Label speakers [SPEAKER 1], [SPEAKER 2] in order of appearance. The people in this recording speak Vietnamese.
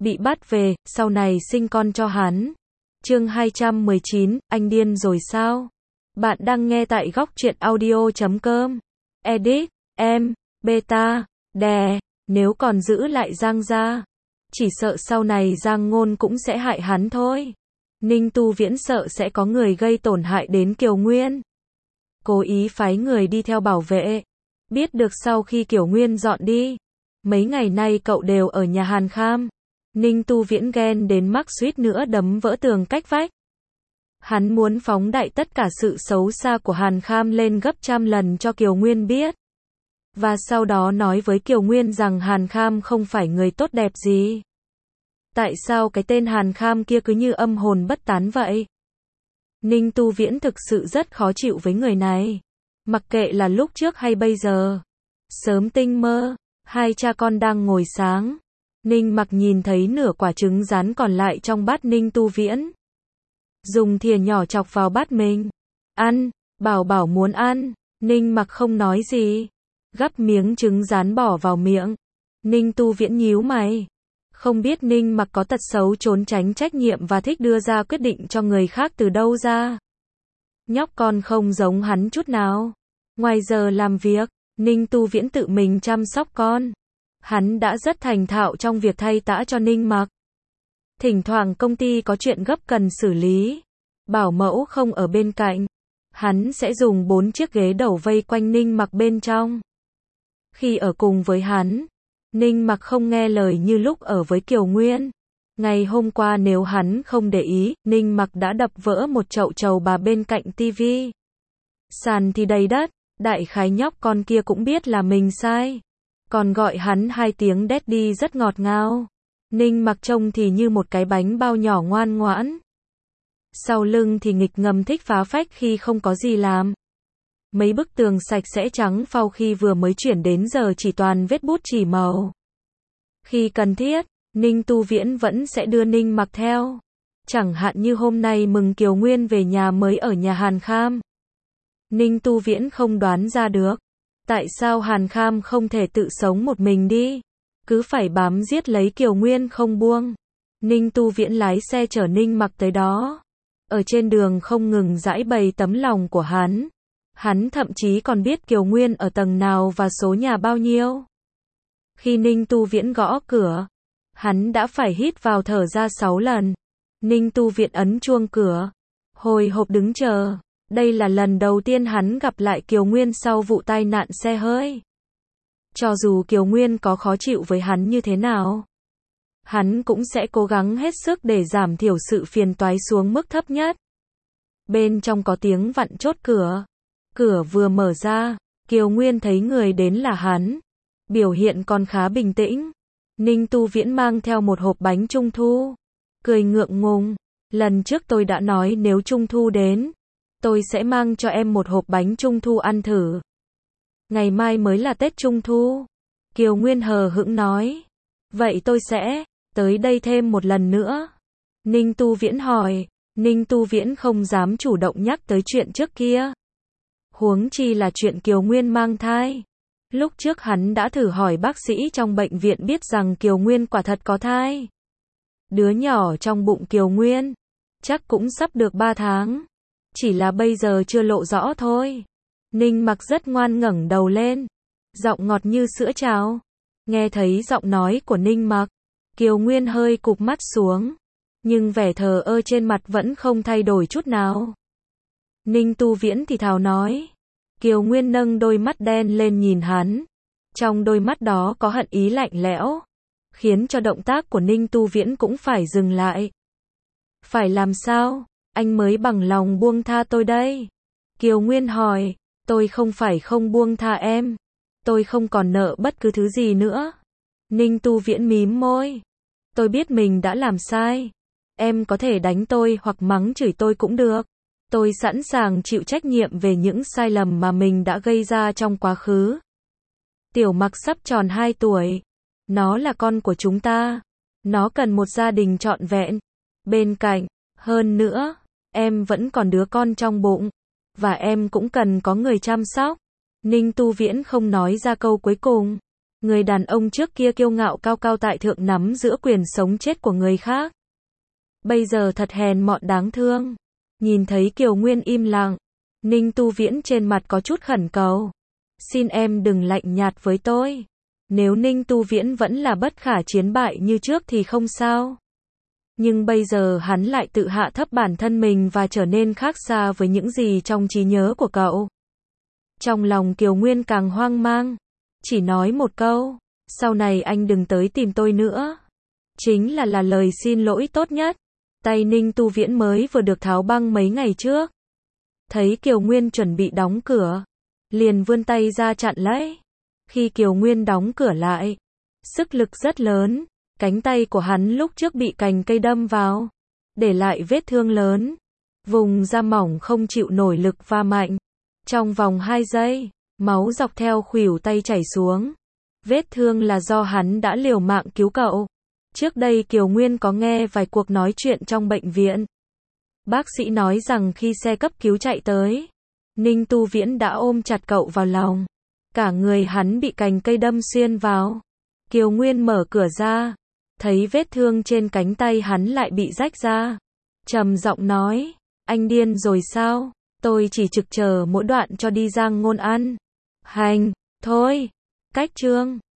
[SPEAKER 1] bị bắt về, sau này sinh con cho hắn. Chương 219, anh điên rồi sao? Bạn đang nghe tại góc truyện audio.com. Edit, em, beta, đè, nếu còn giữ lại Giang gia, chỉ sợ sau này Giang Ngôn cũng sẽ hại hắn thôi. Ninh Tu Viễn sợ sẽ có người gây tổn hại đến Kiều Nguyên, cố ý phái người đi theo bảo vệ. Biết được sau khi Kiều Nguyên dọn đi, mấy ngày nay cậu đều ở nhà Hàn Kham. Ninh Tu Viễn ghen đến mức suýt nữa đấm vỡ tường cách vách. Hắn muốn phóng đại tất cả sự xấu xa của Hàn Kham lên gấp trăm lần cho Kiều Nguyên biết. Và sau đó nói với Kiều Nguyên rằng Hàn Kham không phải người tốt đẹp gì. Tại sao cái tên Hàn Kham kia cứ như âm hồn bất tán vậy? Ninh Tu Viễn thực sự rất khó chịu với người này. Mặc kệ là lúc trước hay bây giờ. Sớm tinh mơ, hai cha con đang ngồi sáng. Ninh Mặc nhìn thấy nửa quả trứng rán còn lại trong bát Ninh Tu Viễn. Dùng thìa nhỏ chọc vào bát mình. Ăn, bảo muốn ăn. Ninh Mặc không nói gì. Gắp miếng trứng rán bỏ vào miệng. Ninh Tu Viễn nhíu mày. Không biết Ninh Mặc có tật xấu trốn tránh trách nhiệm và thích đưa ra quyết định cho người khác từ đâu ra. Nhóc con không giống hắn chút nào. Ngoài giờ làm việc, Ninh Tu Viễn tự mình chăm sóc con. Hắn đã rất thành thạo trong việc thay tã cho Ninh Mặc. Thỉnh thoảng công ty có chuyện gấp cần xử lý, bảo mẫu không ở bên cạnh, hắn sẽ dùng 4 chiếc ghế đầu vây quanh Ninh Mặc bên trong. Khi ở cùng với hắn, Ninh Mặc không nghe lời như lúc ở với Kiều Nguyên. Ngày hôm qua nếu hắn không để ý, Ninh Mặc đã đập vỡ một chậu trầu bà bên cạnh tivi. Sàn thì đầy đất, đại khái nhóc con kia cũng biết là mình sai. Còn gọi hắn 2 tiếng daddy rất ngọt ngào. Ninh Mặc trông thì như một cái bánh bao nhỏ ngoan ngoãn. Sau lưng thì nghịch ngầm thích phá phách khi không có gì làm. Mấy bức tường sạch sẽ trắng phau khi vừa mới chuyển đến giờ chỉ toàn vết bút chỉ màu. Khi cần thiết, Ninh Tu Viễn vẫn sẽ đưa Ninh Mặc theo. Chẳng hạn như hôm nay mừng Kiều Nguyên về nhà mới ở nhà Hàn Kham. Ninh Tu Viễn không đoán ra được. Tại sao Hàn Kham không thể tự sống một mình đi? Cứ phải bám giết lấy Kiều Nguyên không buông. Ninh Tu Viễn lái xe chở Ninh Mặc tới đó. Ở trên đường không ngừng giãi bày tấm lòng của hắn. Hắn thậm chí còn biết Kiều Nguyên ở tầng nào và số nhà bao nhiêu. Khi Ninh Tu Viễn gõ cửa, hắn đã phải hít vào thở ra 6 lần. Ninh Tu Viễn ấn chuông cửa, hồi hộp đứng chờ. Đây là lần đầu tiên hắn gặp lại Kiều Nguyên sau vụ tai nạn xe hơi. Cho dù Kiều Nguyên có khó chịu với hắn như thế nào, hắn cũng sẽ cố gắng hết sức để giảm thiểu sự phiền toái xuống mức thấp nhất. Bên trong có tiếng vặn chốt cửa. Cửa vừa mở ra, Kiều Nguyên thấy người đến là hắn. Biểu hiện còn khá bình tĩnh. Ninh Tu Viễn mang theo một hộp bánh trung thu. Cười ngượng ngùng. Lần trước tôi đã nói nếu trung thu đến, tôi sẽ mang cho em một hộp bánh trung thu ăn thử. Ngày mai mới là Tết Trung Thu. Kiều Nguyên hờ hững nói. Vậy tôi sẽ tới đây thêm một lần nữa. Ninh Tu Viễn hỏi. Ninh Tu Viễn không dám chủ động nhắc tới chuyện trước kia. Huống chi là chuyện Kiều Nguyên mang thai. Lúc trước hắn đã thử hỏi bác sĩ trong bệnh viện biết rằng Kiều Nguyên quả thật có thai. Đứa nhỏ trong bụng Kiều Nguyên chắc cũng sắp được 3 tháng. Chỉ là bây giờ chưa lộ rõ thôi. Ninh Mặc rất ngoan ngẩng đầu lên. Giọng ngọt như sữa cháo. Nghe thấy giọng nói của Ninh Mặc, Kiều Nguyên hơi cụp mắt xuống. Nhưng vẻ thờ ơ trên mặt vẫn không thay đổi chút nào. Ninh Tu Viễn thì thào nói. Kiều Nguyên nâng đôi mắt đen lên nhìn hắn. Trong đôi mắt đó có hận ý lạnh lẽo, khiến cho động tác của Ninh Tu Viễn cũng phải dừng lại. Phải làm sao, anh mới bằng lòng buông tha tôi đây? Kiều Nguyên hỏi. Tôi không phải không buông tha em. Tôi không còn nợ bất cứ thứ gì nữa. Ninh Tu Viễn mím môi. Tôi biết mình đã làm sai. Em có thể đánh tôi hoặc mắng chửi tôi cũng được. Tôi sẵn sàng chịu trách nhiệm về những sai lầm mà mình đã gây ra trong quá khứ. Tiểu Mặc sắp tròn 2 tuổi. Nó là con của chúng ta. Nó cần một gia đình trọn vẹn. Bên cạnh, hơn nữa, em vẫn còn đứa con trong bụng. Và em cũng cần có người chăm sóc. Ninh Tu Viễn không nói ra câu cuối cùng. Người đàn ông trước kia kiêu ngạo cao cao tại thượng nắm giữ quyền sống chết của người khác. Bây giờ thật hèn mọn đáng thương. Nhìn thấy Kiều Nguyên im lặng, Ninh Tu Viễn trên mặt có chút khẩn cầu. Xin em đừng lạnh nhạt với tôi. Nếu Ninh Tu Viễn vẫn là bất khả chiến bại như trước thì không sao. Nhưng bây giờ hắn lại tự hạ thấp bản thân mình và trở nên khác xa với những gì trong trí nhớ của cậu. Trong lòng Kiều Nguyên càng hoang mang. Chỉ nói một câu, sau này anh đừng tới tìm tôi nữa. Chính là lời xin lỗi tốt nhất. Tay Ninh Tu Viễn mới vừa được tháo băng mấy ngày trước. Thấy Kiều Nguyên chuẩn bị đóng cửa, liền vươn tay ra chặn lấy. Khi Kiều Nguyên đóng cửa lại, sức lực rất lớn, cánh tay của hắn lúc trước bị cành cây đâm vào, để lại vết thương lớn. Vùng da mỏng không chịu nổi lực va mạnh. Trong vòng 2 giây, máu dọc theo khuỷu tay chảy xuống. Vết thương là do hắn đã liều mạng cứu cậu. Trước đây Kiều Nguyên có nghe vài cuộc nói chuyện trong bệnh viện. Bác sĩ nói rằng khi xe cấp cứu chạy tới, Ninh Tu Viễn đã ôm chặt cậu vào lòng. Cả người hắn bị cành cây đâm xuyên vào. Kiều Nguyên mở cửa ra, thấy vết thương trên cánh tay hắn lại bị rách ra. Trầm giọng nói, anh điên rồi sao? Tôi chỉ trực chờ mỗi đoạn cho đi Giang Ngôn ăn. Hành, thôi. Cách chương